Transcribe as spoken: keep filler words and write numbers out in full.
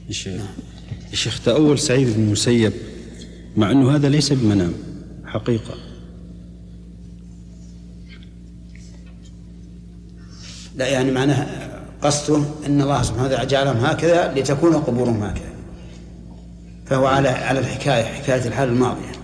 يا شيخ تأول سعيد بن المسيب مع أنه هذا ليس بمنام حقيقة. لا يعني معناه قصده أن الله سبحانه وتعالى جعلهم هكذا لتكون قبورهم هكذا، فهو على على الحكاية حكاية الحال الماضية.